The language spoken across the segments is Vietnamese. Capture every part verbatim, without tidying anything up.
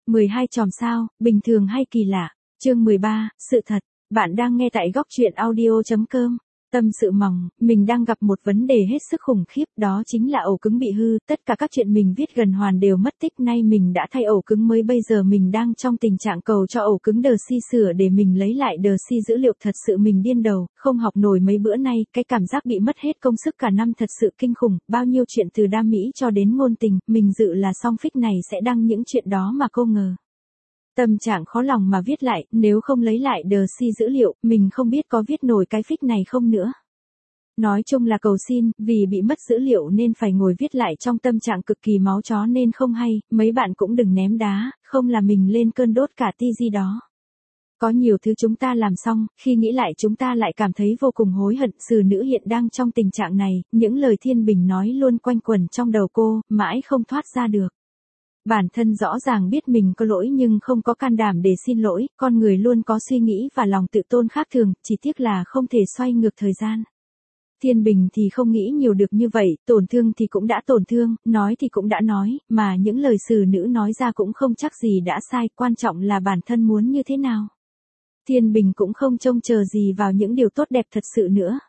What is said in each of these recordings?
mười hai chòm sao, bình thường hay kỳ lạ. Chương mười ba, sự thật. Bạn đang nghe tại góc truyện audio chấm com. Tâm sự mỏng, mình đang gặp một vấn đề hết sức khủng khiếp, đó chính là ổ cứng bị hư, tất cả các chuyện mình viết gần hoàn đều mất tích, nay mình đã thay ổ cứng mới, bây giờ mình đang trong tình trạng cầu cho ổ cứng đờ si sửa để mình lấy lại đờ si dữ liệu, thật sự mình điên đầu, không học nổi mấy bữa nay, cái cảm giác bị mất hết công sức cả năm thật sự kinh khủng, bao nhiêu chuyện từ đam mỹ cho đến ngôn tình, mình dự là song fic này sẽ đăng những chuyện đó mà cô ngờ. Tâm trạng khó lòng mà viết lại, nếu không lấy lại đờ si dữ liệu, mình không biết có viết nổi cái fic này không nữa. Nói chung là cầu xin, vì bị mất dữ liệu nên phải ngồi viết lại trong tâm trạng cực kỳ máu chó nên không hay, mấy bạn cũng đừng ném đá, không là mình lên cơn đốt cả ti gì đó. Có nhiều thứ chúng ta làm xong, khi nghĩ lại chúng ta lại cảm thấy vô cùng hối hận, xử nữ hiện đang trong tình trạng này, những lời Thiên Bình nói luôn quanh quẩn trong đầu cô, mãi không thoát ra được. Bản thân rõ ràng biết mình có lỗi nhưng không có can đảm để xin lỗi, con người luôn có suy nghĩ và lòng tự tôn khác thường, chỉ tiếc là không thể xoay ngược thời gian. Thiên Bình thì không nghĩ nhiều được như vậy, tổn thương thì cũng đã tổn thương, nói thì cũng đã nói, mà những lời xử nữ nói ra cũng không chắc gì đã sai, quan trọng là bản thân muốn như thế nào. Thiên Bình cũng không trông chờ gì vào những điều tốt đẹp thật sự nữa.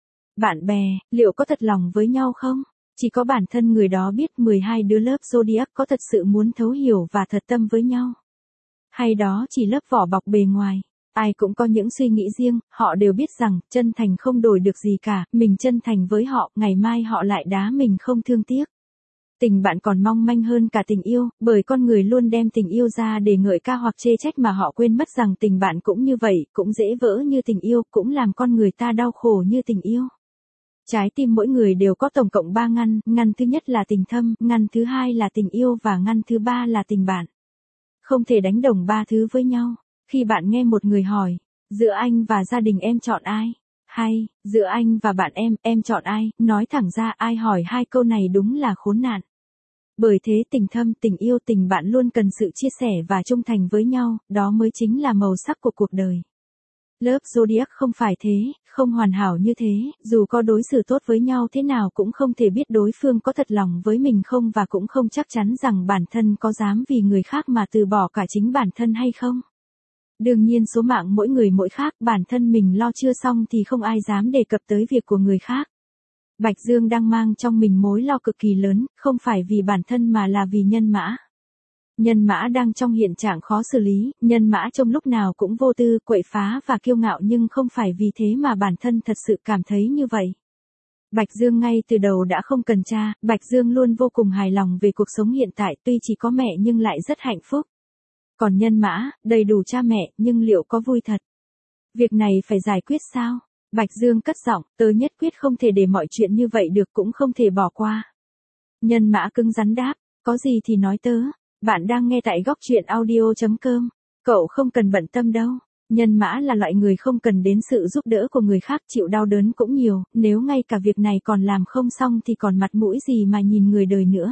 Bạn bè, liệu có thật lòng với nhau không? Chỉ có bản thân người đó biết mười hai đứa lớp Zodiac có thật sự muốn thấu hiểu và thật tâm với nhau. Hay đó chỉ lớp vỏ bọc bề ngoài. Ai cũng có những suy nghĩ riêng, họ đều biết rằng, chân thành không đổi được gì cả, mình chân thành với họ, ngày mai họ lại đá mình không thương tiếc. Tình bạn còn mong manh hơn cả tình yêu, bởi con người luôn đem tình yêu ra để ngợi ca hoặc chê trách mà họ quên mất rằng tình bạn cũng như vậy, cũng dễ vỡ như tình yêu, cũng làm con người ta đau khổ như tình yêu. Trái tim mỗi người đều có tổng cộng ba ngăn, ngăn thứ nhất là tình thâm, ngăn thứ hai là tình yêu và ngăn thứ ba là tình bạn. Không thể đánh đồng ba thứ với nhau. Khi bạn nghe một người hỏi, giữa anh và gia đình em chọn ai? Hay, giữa anh và bạn em, em chọn ai? Nói thẳng ra ai hỏi hai câu này đúng là khốn nạn. Bởi thế tình thâm, tình yêu, tình bạn luôn cần sự chia sẻ và trung thành với nhau, đó mới chính là màu sắc của cuộc đời. Lớp Zodiac không phải thế, không hoàn hảo như thế, dù có đối xử tốt với nhau thế nào cũng không thể biết đối phương có thật lòng với mình không và cũng không chắc chắn rằng bản thân có dám vì người khác mà từ bỏ cả chính bản thân hay không. Đương nhiên số mạng mỗi người mỗi khác, bản thân mình lo chưa xong thì không ai dám đề cập tới việc của người khác. Bạch Dương đang mang trong mình mối lo cực kỳ lớn, không phải vì bản thân mà là vì Nhân Mã. Nhân Mã đang trong hiện trạng khó xử lý, Nhân Mã trong lúc nào cũng vô tư, quậy phá và kiêu ngạo nhưng không phải vì thế mà bản thân thật sự cảm thấy như vậy. Bạch Dương ngay từ đầu đã không cần cha, Bạch Dương luôn vô cùng hài lòng về cuộc sống hiện tại, tuy chỉ có mẹ nhưng lại rất hạnh phúc. Còn Nhân Mã, đầy đủ cha mẹ, nhưng liệu có vui thật? Việc này phải giải quyết sao? Bạch Dương cất giọng, tớ nhất quyết không thể để mọi chuyện như vậy được, cũng không thể bỏ qua. Nhân Mã cứng rắn đáp, có gì thì nói tớ. Bạn đang nghe tại góc truyện audio chấm com. Cậu không cần bận tâm đâu. Nhân Mã là loại người không cần đến sự giúp đỡ của người khác, chịu đau đớn cũng nhiều, nếu ngay cả việc này còn làm không xong thì còn mặt mũi gì mà nhìn người đời nữa.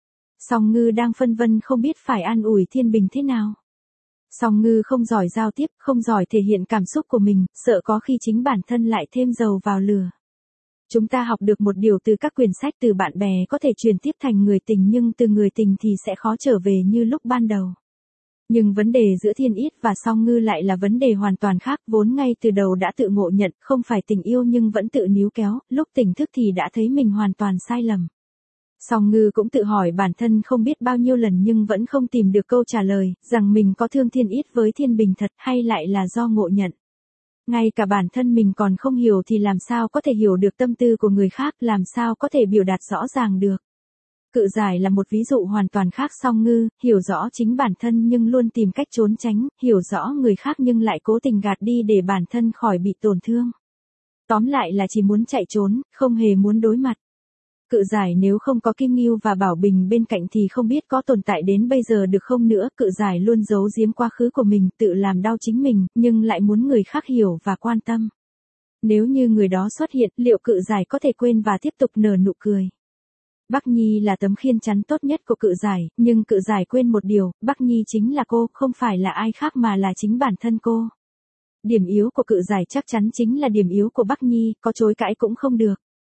Song Ngư đang phân vân không biết phải an ủi Thiên Bình thế nào. Song Ngư không giỏi giao tiếp, không giỏi thể hiện cảm xúc của mình, sợ có khi chính bản thân lại thêm dầu vào lửa. Chúng ta học được một điều từ các quyển sách, từ bạn bè có thể truyền tiếp thành người tình nhưng từ người tình thì sẽ khó trở về như lúc ban đầu. Nhưng vấn đề giữa Thiên Ít và Song Ngư lại là vấn đề hoàn toàn khác, vốn ngay từ đầu đã tự ngộ nhận, không phải tình yêu nhưng vẫn tự níu kéo, lúc tỉnh thức thì đã thấy mình hoàn toàn sai lầm. Song Ngư cũng tự hỏi bản thân không biết bao nhiêu lần nhưng vẫn không tìm được câu trả lời, rằng mình có thương Thiên Ít với Thiên Bình thật hay lại là do ngộ nhận. Ngay cả bản thân mình còn không hiểu thì làm sao có thể hiểu được tâm tư của người khác, làm sao có thể biểu đạt rõ ràng được. Cự Giải là một ví dụ hoàn toàn khác. Song Ngư, hiểu rõ chính bản thân nhưng luôn tìm cách trốn tránh, hiểu rõ người khác nhưng lại cố tình gạt đi để bản thân khỏi bị tổn thương. Tóm lại là chỉ muốn chạy trốn, không hề muốn đối mặt. Cự Giải nếu không có Kim Ngưu và Bảo Bình bên cạnh thì không biết có tồn tại đến bây giờ được không nữa. Cự Giải luôn giấu giếm quá khứ của mình, tự làm đau chính mình, nhưng lại muốn người khác hiểu và quan tâm. Nếu như người đó xuất hiện, liệu Cự Giải có thể quên và tiếp tục nở nụ cười? Bắc Nhi là tấm khiên chắn tốt nhất của Cự Giải, nhưng Cự Giải quên một điều, Bắc Nhi chính là cô, không phải là ai khác mà là chính bản thân cô. Điểm yếu của Cự Giải chắc chắn chính là điểm yếu của Bắc Nhi, có chối cãi cũng không được.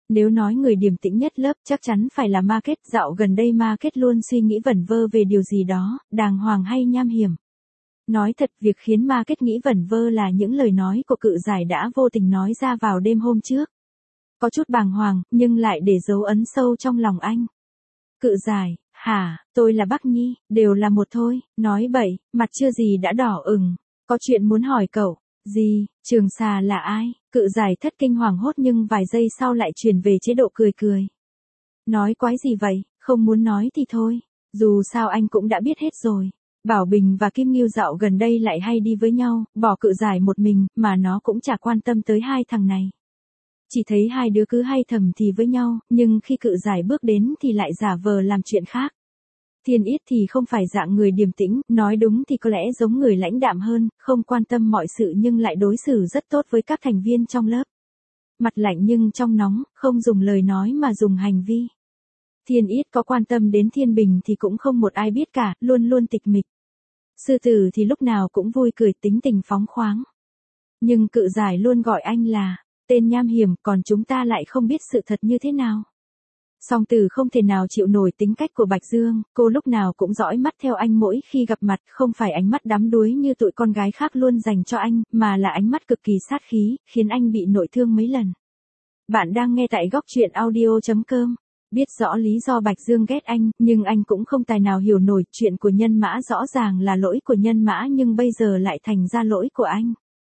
Nếu nói người điềm tĩnh nhất lớp chắc chắn phải là Market, dạo gần đây Market luôn suy nghĩ vẩn vơ về điều gì đó, đàng hoàng hay nham hiểm. Nói thật, việc khiến Market nghĩ vẩn vơ là những lời nói của Cự Giải đã vô tình nói ra vào đêm hôm trước. Có chút bàng hoàng, nhưng lại để dấu ấn sâu trong lòng anh. Cự Giải, hả, tôi là Bắc Nhi, đều là một thôi, nói bậy, mặt chưa gì đã đỏ ửng, có chuyện muốn hỏi cậu. Gì, Trường Xà là ai? Cự Giải thất kinh hoảng hốt nhưng vài giây sau lại chuyển về chế độ cười cười. Nói quái gì vậy, không muốn nói thì thôi, dù sao anh cũng đã biết hết rồi. Bảo Bình và Kim Ngưu dạo gần đây lại hay đi với nhau, bỏ Cự Giải một mình, mà nó cũng chả quan tâm tới hai thằng này. Chỉ thấy hai đứa cứ hay thầm thì với nhau, nhưng khi Cự Giải bước đến thì lại giả vờ làm chuyện khác. Thiên Yết thì không phải dạng người điềm tĩnh, nói đúng thì có lẽ giống người lãnh đạm hơn, không quan tâm mọi sự nhưng lại đối xử rất tốt với các thành viên trong lớp. Mặt lạnh nhưng trong nóng, không dùng lời nói mà dùng hành vi. Thiên Yết có quan tâm đến Thiên Bình thì cũng không một ai biết cả, luôn luôn tịch mịch. Sư Tử thì lúc nào cũng vui cười, tính tình phóng khoáng. Nhưng Cự Giải luôn gọi anh là tên nham hiểm, còn chúng ta lại không biết sự thật như thế nào. Song Tử không thể nào chịu nổi tính cách của Bạch Dương, cô lúc nào cũng dõi mắt theo anh mỗi khi gặp mặt, không phải ánh mắt đắm đuối như tụi con gái khác luôn dành cho anh, mà là ánh mắt cực kỳ sát khí, khiến anh bị nội thương mấy lần. Bạn đang nghe tại góc truyện audio chấm com. Biết rõ lý do Bạch Dương ghét anh, nhưng anh cũng không tài nào hiểu nổi chuyện của Nhân Mã rõ ràng là lỗi của Nhân Mã nhưng bây giờ lại thành ra lỗi của anh.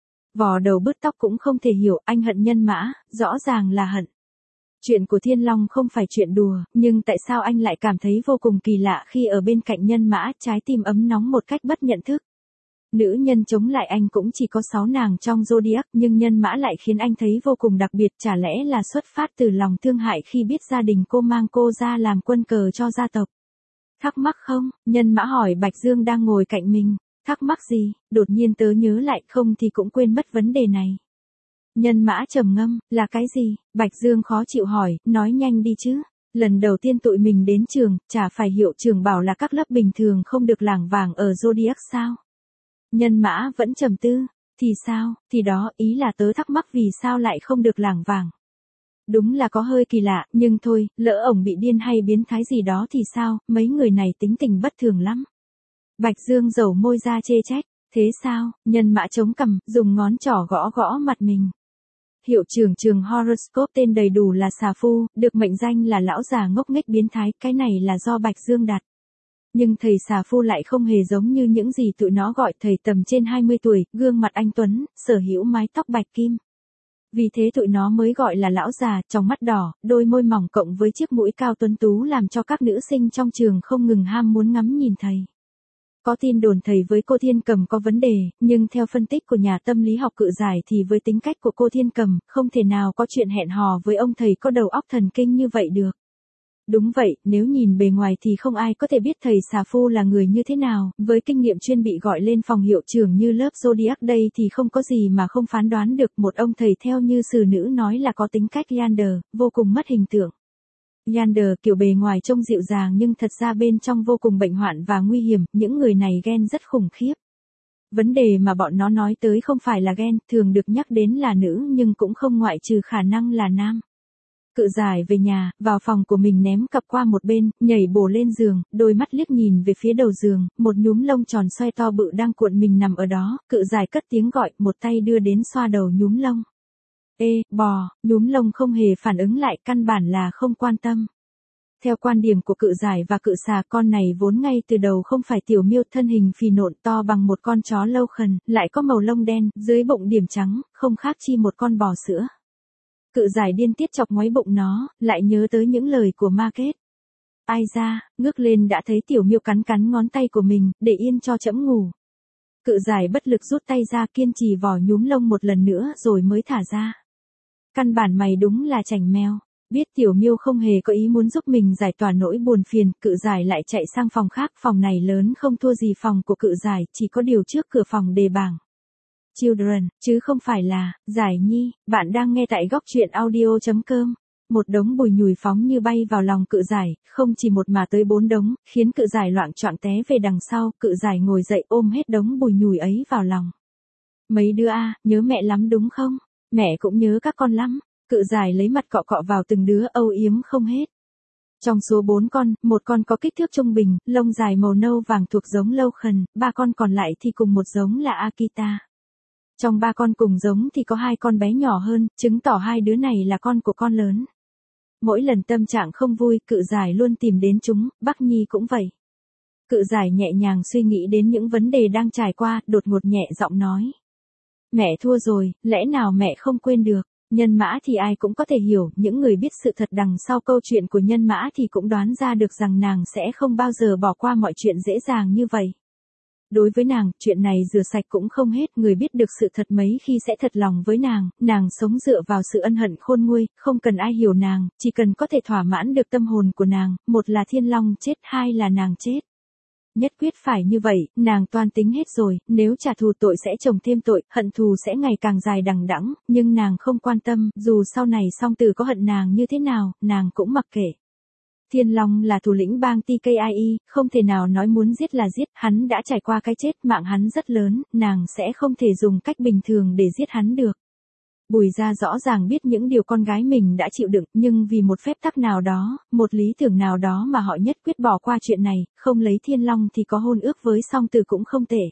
Vò đầu bứt tóc cũng không thể hiểu, anh hận Nhân Mã, rõ ràng là hận. Chuyện của Thiên Long không phải chuyện đùa, nhưng tại sao anh lại cảm thấy vô cùng kỳ lạ khi ở bên cạnh Nhân Mã, trái tim ấm nóng một cách bất nhận thức. Nữ nhân chống lại anh cũng chỉ có sáu nàng trong Zodiac, nhưng Nhân Mã lại khiến anh thấy vô cùng đặc biệt, chả lẽ là xuất phát từ lòng thương hại khi biết gia đình cô mang cô ra làm quân cờ cho gia tộc. Thắc mắc không? Nhân Mã hỏi Bạch Dương đang ngồi cạnh mình. Thắc mắc gì? Đột nhiên tớ nhớ lại, không thì cũng quên mất vấn đề này. Nhân Mã trầm ngâm, là cái gì? Bạch Dương khó chịu hỏi, nói nhanh đi chứ. Lần đầu tiên tụi mình đến trường, chả phải hiệu trưởng bảo là các lớp bình thường không được lảng vảng ở Zodiac sao? Nhân Mã vẫn trầm tư, thì sao, thì đó, ý là tớ thắc mắc vì sao lại không được lảng vảng. Đúng là có hơi kỳ lạ, nhưng thôi, lỡ ổng bị điên hay biến thái gì đó thì sao, mấy người này tính tình bất thường lắm. Bạch Dương dầu môi ra chê trách, thế sao? Nhân Mã chống cằm, dùng ngón trỏ gõ gõ mặt mình. Hiệu trưởng trường horoscope tên đầy đủ là Xà Phu, được mệnh danh là lão già ngốc nghếch biến thái, cái này là do Bạch Dương đặt. Nhưng thầy Xà Phu lại không hề giống như những gì tụi nó gọi, thầy tầm trên hai mươi tuổi, gương mặt anh tuấn, sở hữu mái tóc bạch kim. Vì thế tụi nó mới gọi là lão già, tròng mắt đỏ, đôi môi mỏng cộng với chiếc mũi cao tuấn tú làm cho các nữ sinh trong trường không ngừng ham muốn ngắm nhìn thầy. Có tin đồn thầy với cô Thiên Cầm có vấn đề, nhưng theo phân tích của nhà tâm lý học Cự Giải thì với tính cách của cô Thiên Cầm, không thể nào có chuyện hẹn hò với ông thầy có đầu óc thần kinh như vậy được. Đúng vậy, nếu nhìn bề ngoài thì không ai có thể biết thầy Xà Phu là người như thế nào, với kinh nghiệm chuyên bị gọi lên phòng hiệu trưởng như lớp Zodiac đây thì không có gì mà không phán đoán được, một ông thầy theo như sử nữ nói là có tính cách Yander, vô cùng mất hình tượng. Yander kiểu bề ngoài trông dịu dàng nhưng thật ra bên trong vô cùng bệnh hoạn và nguy hiểm, những người này ghen rất khủng khiếp. Vấn đề mà bọn nó nói tới không phải là ghen, thường được nhắc đến là nữ nhưng cũng không ngoại trừ khả năng là nam. Cự Giải về nhà, vào phòng của mình ném cặp qua một bên, nhảy bổ lên giường, đôi mắt liếc nhìn về phía đầu giường, một nhúm lông tròn xoay to bự đang cuộn mình nằm ở đó, Cự Giải cất tiếng gọi, một tay đưa đến xoa đầu nhúm lông. Ê, bò, nhúm lông không hề phản ứng lại, căn bản là không quan tâm. Theo quan điểm của Cự Giải và Cự Xà, con này vốn ngay từ đầu không phải tiểu miêu, thân hình phì nộn to bằng một con chó lâu khần, lại có màu lông đen, dưới bụng điểm trắng, không khác chi một con bò sữa. Cự Giải điên tiết chọc ngoáy bụng nó, lại nhớ tới những lời của Market. Ai ra, ngước lên đã thấy tiểu miêu cắn cắn ngón tay của mình, để yên cho trẫm ngủ. Cự Giải bất lực rút tay ra, kiên trì vò nhúm lông một lần nữa rồi mới thả ra. Căn bản mày đúng là chảnh mèo. Biết tiểu miêu không hề có ý muốn giúp mình giải tỏa nỗi buồn phiền, Cự Giải lại chạy sang phòng khác, phòng này lớn không thua gì phòng của Cự Giải, chỉ có điều trước cửa phòng đề bảng Children, chứ không phải là Giải Nhi. Bạn đang nghe tại góc truyện audio chấm com. Một đống bùi nhùi phóng như bay vào lòng Cự Giải, không chỉ một mà tới bốn đống, khiến Cự Giải loạng choạng té về đằng sau, Cự Giải ngồi dậy ôm hết đống bùi nhùi ấy vào lòng. Mấy đứa a, à, nhớ mẹ lắm đúng không? Mẹ cũng nhớ các con lắm. Cự giải lấy mặt cọ cọ vào từng đứa âu yếm không hết. Trong số bốn con, một con có kích thước trung bình, lông dài màu nâu vàng thuộc giống lâu khần, ba con còn lại thì cùng một giống là Akita. Trong ba con cùng giống thì có hai con bé nhỏ hơn, chứng tỏ hai đứa này là con của con lớn. Mỗi lần tâm trạng không vui, cự giải luôn tìm đến chúng, Bắc Nhi cũng vậy. Cự giải nhẹ nhàng suy nghĩ đến những vấn đề đang trải qua, đột ngột nhẹ giọng nói. Mẹ thua rồi, lẽ nào mẹ không quên được? Nhân mã thì ai cũng có thể hiểu, những người biết sự thật đằng sau câu chuyện của nhân mã thì cũng đoán ra được rằng nàng sẽ không bao giờ bỏ qua mọi chuyện dễ dàng như vậy. Đối với nàng, chuyện này rửa sạch cũng không hết, người biết được sự thật mấy khi sẽ thật lòng với nàng, nàng sống dựa vào sự ân hận khôn nguôi, không cần ai hiểu nàng, chỉ cần có thể thỏa mãn được tâm hồn của nàng, một là Thiên Long chết, hai là nàng chết. Nhất quyết phải như vậy, nàng toan tính hết rồi, nếu trả thù tội sẽ chồng thêm tội, hận thù sẽ ngày càng dài đằng đẵng, nhưng nàng không quan tâm, dù sau này song tử có hận nàng như thế nào, nàng cũng mặc kệ. Thiên Long là thủ lĩnh bang tê ca i e, không thể nào nói muốn giết là giết, hắn đã trải qua cái chết, mạng hắn rất lớn, nàng sẽ không thể dùng cách bình thường để giết hắn được. Bùi gia rõ ràng biết những điều con gái mình đã chịu đựng, nhưng vì một phép tắc nào đó, một lý tưởng nào đó mà họ nhất quyết bỏ qua chuyện này, không lấy Thiên Long thì có hôn ước với song tử cũng không tệ.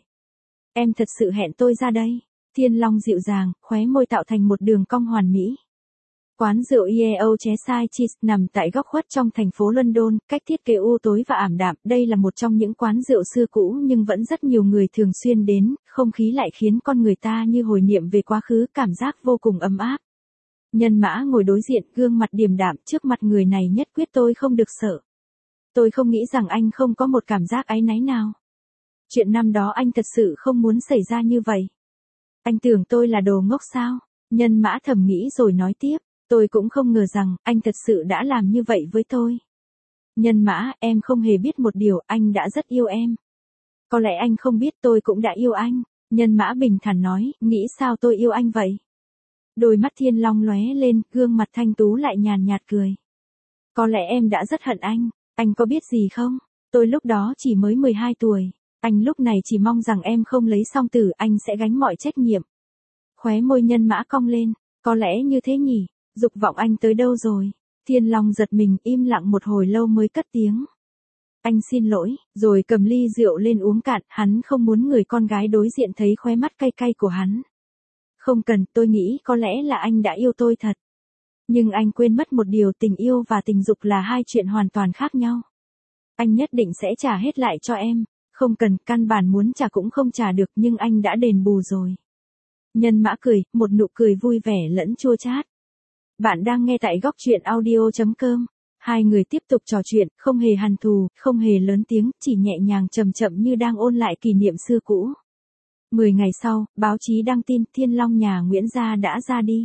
Em thật sự hẹn tôi ra đây. Thiên Long dịu dàng, khóe môi tạo thành một đường cong hoàn mỹ. Quán rượu Yeo Cheshire Cheese nằm tại góc khuất trong thành phố London, cách thiết kế u tối và ảm đạm. Đây là một trong những quán rượu xưa cũ nhưng vẫn rất nhiều người thường xuyên đến, không khí lại khiến con người ta như hồi niệm về quá khứ, cảm giác vô cùng ấm áp. Nhân mã ngồi đối diện, gương mặt điềm đạm, trước mặt người này nhất quyết tôi không được sợ. Tôi không nghĩ rằng anh không có một cảm giác áy náy nào. Chuyện năm đó anh thật sự không muốn xảy ra như vậy. Anh tưởng tôi là đồ ngốc sao? Nhân mã thầm nghĩ rồi nói tiếp. Tôi cũng không ngờ rằng, anh thật sự đã làm như vậy với tôi. Nhân mã, em không hề biết một điều, anh đã rất yêu em. Có lẽ anh không biết tôi cũng đã yêu anh. Nhân mã bình thản nói, nghĩ sao tôi yêu anh vậy? Đôi mắt Thiên Long lóe lên, gương mặt thanh tú lại nhàn nhạt cười. Có lẽ em đã rất hận anh, anh có biết gì không? Tôi lúc đó chỉ mới mười hai tuổi. Anh lúc này chỉ mong rằng em không lấy song tử, anh sẽ gánh mọi trách nhiệm. Khóe môi nhân mã cong lên, có lẽ như thế nhỉ? Dục vọng anh tới đâu rồi? Thiên Long giật mình, im lặng một hồi lâu mới cất tiếng. Anh xin lỗi, rồi cầm ly rượu lên uống cạn, hắn không muốn người con gái đối diện thấy khóe mắt cay cay của hắn. Không cần, tôi nghĩ có lẽ là anh đã yêu tôi thật. Nhưng anh quên mất một điều, tình yêu và tình dục là hai chuyện hoàn toàn khác nhau. Anh nhất định sẽ trả hết lại cho em. Không cần, căn bản muốn trả cũng không trả được, nhưng anh đã đền bù rồi. Nhân mã cười, một nụ cười vui vẻ lẫn chua chát. Bạn đang nghe tại góc truyện audio chấm com. Hai người tiếp tục trò chuyện, không hề hằn thù, không hề lớn tiếng, chỉ nhẹ nhàng chậm chậm như đang ôn lại kỷ niệm xưa cũ. Mười ngày sau, báo chí đăng tin Thiên Long nhà Nguyễn gia đã ra đi.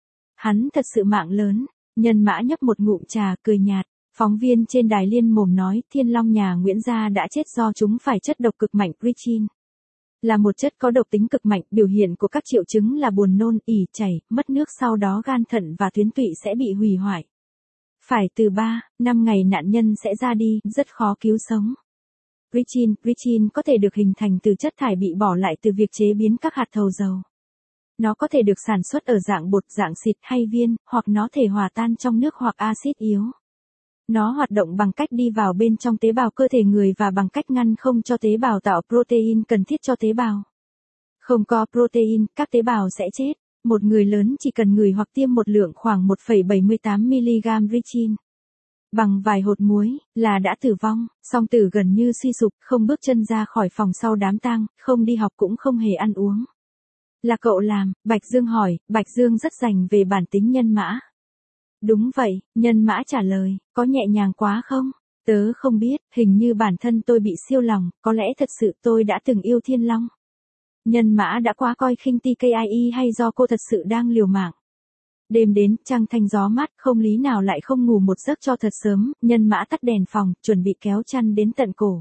Hắn thật sự mạng lớn. Nhân mã nhấp một ngụm trà, cười nhạt. Phóng viên trên đài liên mồm nói Thiên Long nhà Nguyễn gia đã chết do chúng phải chất độc cực mạnh Gretchen. Là một chất có độc tính cực mạnh, biểu hiện của các triệu chứng là buồn nôn, ỉ chảy, mất nước, sau đó gan thận và tuyến tụy sẽ bị hủy hoại. Phải từ ba, năm ngày nạn nhân sẽ ra đi, rất khó cứu sống. Gretchen, Gretchen có thể được hình thành từ chất thải bị bỏ lại từ việc chế biến các hạt thầu dầu. Nó có thể được sản xuất ở dạng bột, dạng xịt hay viên, hoặc nó thể hòa tan trong nước hoặc axit yếu. Nó hoạt động bằng cách đi vào bên trong tế bào cơ thể người và bằng cách ngăn không cho tế bào tạo protein cần thiết cho tế bào. Không có protein, các tế bào sẽ chết. Một người lớn chỉ cần ngửi hoặc tiêm một lượng khoảng một phẩy bảy mươi tám mi-li-gam Gretchen bằng vài hột muối là đã tử vong. Song tử gần như suy sụp, không bước chân ra khỏi phòng sau đám tang, không đi học cũng không hề ăn uống. Là cậu làm? Bạch Dương hỏi. Bạch Dương rất rành về bản tính nhân mã. Đúng vậy, nhân mã trả lời, có nhẹ nhàng quá không? Tớ không biết, hình như bản thân tôi bị siêu lòng, có lẽ thật sự tôi đã từng yêu Thiên Long. Nhân mã đã quá coi khinh tê ca i e hay do cô thật sự đang liều mạng? Đêm đến, trăng thanh gió mát, không lý nào lại không ngủ một giấc cho thật sớm, nhân mã tắt đèn phòng, chuẩn bị kéo chăn đến tận cổ.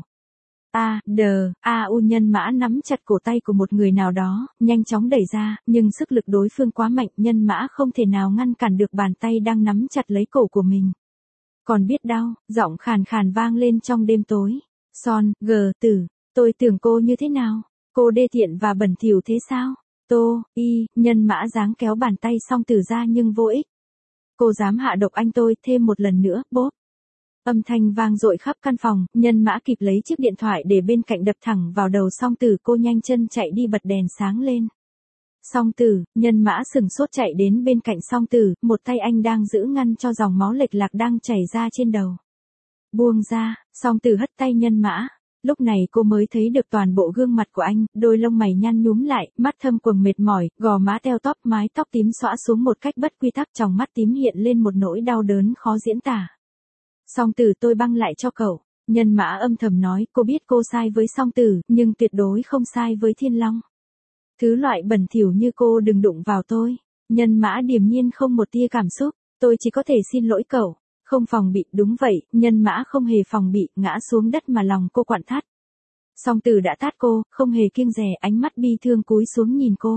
A, đờ, A U nhân mã nắm chặt cổ tay của một người nào đó, nhanh chóng đẩy ra, nhưng sức lực đối phương quá mạnh, nhân mã không thể nào ngăn cản được bàn tay đang nắm chặt lấy cổ của mình. Còn biết đau, giọng khàn khàn vang lên trong đêm tối. Son, gờ, tử, tôi tưởng cô như thế nào? Cô đê tiện và bẩn thỉu thế sao? Tô, y, nhân mã giáng kéo bàn tay song tử ra nhưng vô ích. Cô dám hạ độc anh tôi, thêm một lần nữa, bốp. Âm thanh vang dội khắp căn phòng, Nhân Mã kịp lấy chiếc điện thoại để bên cạnh đập thẳng vào đầu Song Tử, cô nhanh chân chạy đi bật đèn sáng lên. Song Tử, Nhân Mã sừng sốt chạy đến bên cạnh Song Tử, một tay anh đang giữ ngăn cho dòng máu lệch lạc đang chảy ra trên đầu. Buông ra, Song Tử hất tay Nhân Mã. Lúc này cô mới thấy được toàn bộ gương mặt của anh, đôi lông mày nhăn nhúm lại, mắt thâm quầng mệt mỏi, gò má teo tóp, mái tóc tím xõa xuống một cách bất quy tắc, trong mắt tím hiện lên một nỗi đau đớn khó diễn tả. Song Tử, tôi băng lại cho cậu. Nhân Mã âm thầm nói, cô biết cô sai với Song Tử, nhưng tuyệt đối không sai với Thiên Long. Thứ loại bẩn thỉu như cô đừng đụng vào tôi. Nhân Mã điềm nhiên không một tia cảm xúc, tôi chỉ có thể xin lỗi cậu. Không phòng bị, đúng vậy, Nhân Mã không hề phòng bị, ngã xuống đất mà lòng cô quặn thắt. Song Tử đã tát cô, không hề kiêng dè, ánh mắt bi thương cúi xuống nhìn cô.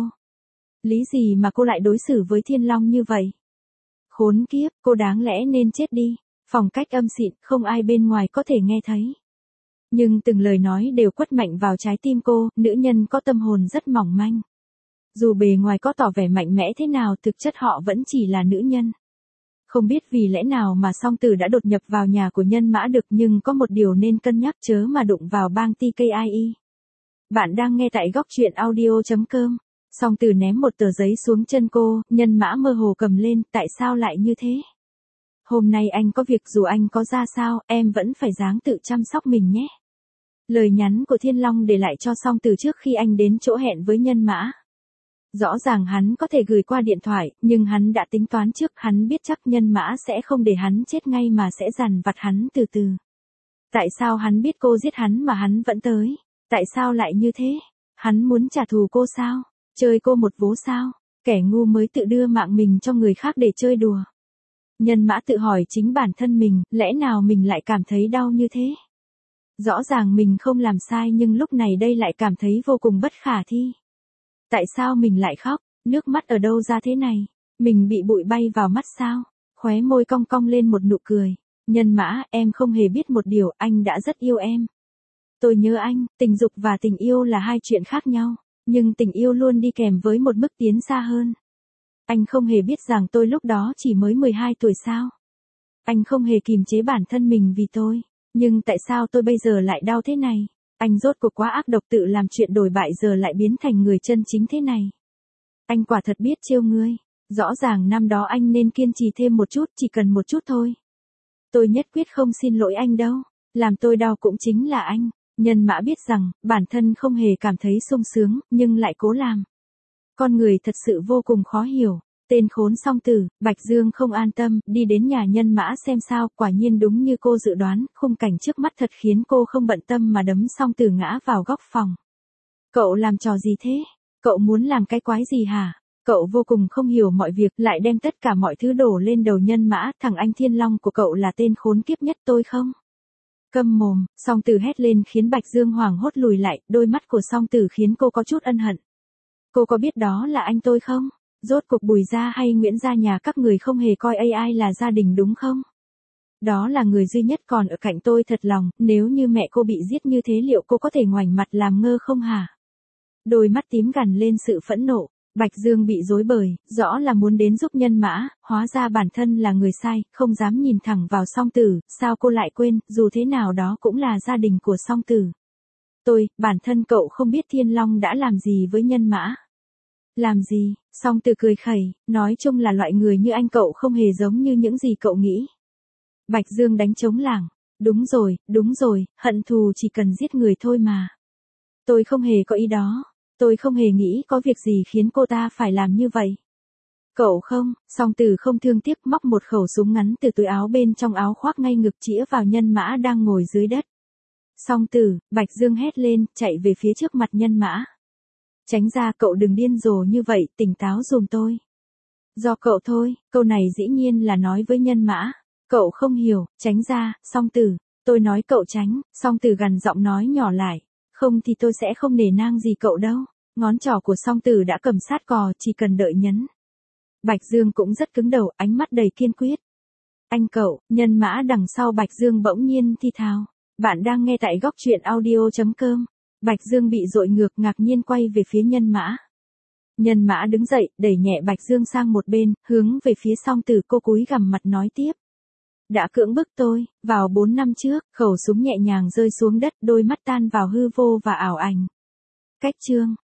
Lý gì mà cô lại đối xử với Thiên Long như vậy? Khốn kiếp, cô đáng lẽ nên chết đi. Phòng cách âm xịn, không ai bên ngoài có thể nghe thấy. Nhưng từng lời nói đều quất mạnh vào trái tim cô, nữ nhân có tâm hồn rất mỏng manh. Dù bề ngoài có tỏ vẻ mạnh mẽ thế nào, thực chất họ vẫn chỉ là nữ nhân. Không biết vì lẽ nào mà Song Tử đã đột nhập vào nhà của Nhân Mã được, nhưng có một điều nên cân nhắc, chớ mà đụng vào bang tê ca i e. Bạn đang nghe tại góc truyện audio chấm com. Song Tử ném một tờ giấy xuống chân cô, Nhân Mã mơ hồ cầm lên, tại sao lại như thế? Hôm nay anh có việc, dù anh có ra sao, em vẫn phải ráng tự chăm sóc mình nhé. Lời nhắn của Thiên Long để lại cho Song Tử trước khi anh đến chỗ hẹn với Nhân Mã. Rõ ràng hắn có thể gửi qua điện thoại, nhưng hắn đã tính toán trước, hắn biết chắc Nhân Mã sẽ không để hắn chết ngay mà sẽ dằn vặt hắn từ từ. Tại sao hắn biết cô giết hắn mà hắn vẫn tới? Tại sao lại như thế? Hắn muốn trả thù cô sao? Chơi cô một vố sao? Kẻ ngu mới tự đưa mạng mình cho người khác để chơi đùa. Nhân Mã tự hỏi chính bản thân mình, lẽ nào mình lại cảm thấy đau như thế? Rõ ràng mình không làm sai nhưng lúc này đây lại cảm thấy vô cùng bất khả thi. Tại sao mình lại khóc? Nước mắt ở đâu ra thế này? Mình bị bụi bay vào mắt sao? Khóe môi cong cong lên một nụ cười. Nhân Mã, em không hề biết một điều, anh đã rất yêu em. Tôi nhớ anh, tình dục và tình yêu là hai chuyện khác nhau, nhưng tình yêu luôn đi kèm với một bước tiến xa hơn. Anh không hề biết rằng tôi lúc đó chỉ mới mười hai tuổi sao? Anh không hề kìm chế bản thân mình vì tôi, nhưng tại sao tôi bây giờ lại đau thế này? Anh rốt cuộc quá ác độc, tự làm chuyện đổi bại giờ lại biến thành người chân chính thế này. Anh quả thật biết trêu ngươi. Rõ ràng năm đó anh nên kiên trì thêm một chút, chỉ cần một chút thôi. Tôi nhất quyết không xin lỗi anh đâu. Làm tôi đau cũng chính là anh. Nhân Mã biết rằng, bản thân không hề cảm thấy sung sướng, nhưng lại cố làm. Con người thật sự vô cùng khó hiểu. Tên khốn Song Tử, Bạch Dương không an tâm, đi đến nhà Nhân Mã xem sao, quả nhiên đúng như cô dự đoán, khung cảnh trước mắt thật khiến cô không bận tâm mà đấm Song Tử ngã vào góc phòng. Cậu làm trò gì thế? Cậu muốn làm cái quái gì hả? Cậu vô cùng không hiểu mọi việc, lại đem tất cả mọi thứ đổ lên đầu Nhân Mã, thằng anh Thiên Long của cậu là tên khốn kiếp nhất tôi không? Câm mồm, Song Tử hét lên khiến Bạch Dương hoảng hốt lùi lại, đôi mắt của Song Tử khiến cô có chút ân hận. Cô có biết đó là anh tôi không? Rốt cuộc Bùi gia hay Nguyễn gia nhà các người không hề coi a i là gia đình đúng không? Đó là người duy nhất còn ở cạnh tôi thật lòng, nếu như mẹ cô bị giết như thế liệu cô có thể ngoảnh mặt làm ngơ không hả? Đôi mắt tím gằn lên sự phẫn nộ, Bạch Dương bị rối bời, rõ là muốn đến giúp Nhân Mã, hóa ra bản thân là người sai, không dám nhìn thẳng vào Song Tử, sao cô lại quên, dù thế nào đó cũng là gia đình của Song Tử. Tôi, bản thân cậu không biết Thiên Long đã làm gì với Nhân Mã. Làm gì? Song Tử cười khẩy, nói chung là loại người như anh cậu không hề giống như những gì cậu nghĩ. Bạch Dương đánh trống lảng. Đúng rồi, đúng rồi, hận thù chỉ cần giết người thôi mà. Tôi không hề có ý đó. Tôi không hề nghĩ có việc gì khiến cô ta phải làm như vậy. Cậu không? Song Tử không thương tiếc móc một khẩu súng ngắn từ túi áo bên trong áo khoác ngay ngực chĩa vào Nhân Mã đang ngồi dưới đất. Song Tử, Bạch Dương hét lên, chạy về phía trước mặt Nhân Mã. Tránh ra, cậu đừng điên rồ như vậy, tỉnh táo giùm tôi. Do cậu thôi, câu này dĩ nhiên là nói với Nhân Mã. Cậu không hiểu, tránh ra, Song Tử, tôi nói cậu tránh. Song Tử gằn giọng nói nhỏ lại, không thì tôi sẽ không nể nang gì cậu đâu. Ngón trỏ của Song Tử đã cầm sát cò, chỉ cần đợi nhấn. Bạch Dương cũng rất cứng đầu, ánh mắt đầy kiên quyết. Anh cậu, Nhân Mã đằng sau Bạch Dương bỗng nhiên thi thào. Bạn đang nghe tại góc truyện audio chấm com. Bạch Dương bị dội ngược, ngạc nhiên quay về phía Nhân Mã. Nhân Mã đứng dậy, đẩy nhẹ Bạch Dương sang một bên, hướng về phía Song Tử cô cúi gằm mặt nói tiếp. Đã cưỡng bức tôi, vào bốn năm trước, khẩu súng nhẹ nhàng rơi xuống đất, đôi mắt tan vào hư vô và ảo ảnh. Cách chương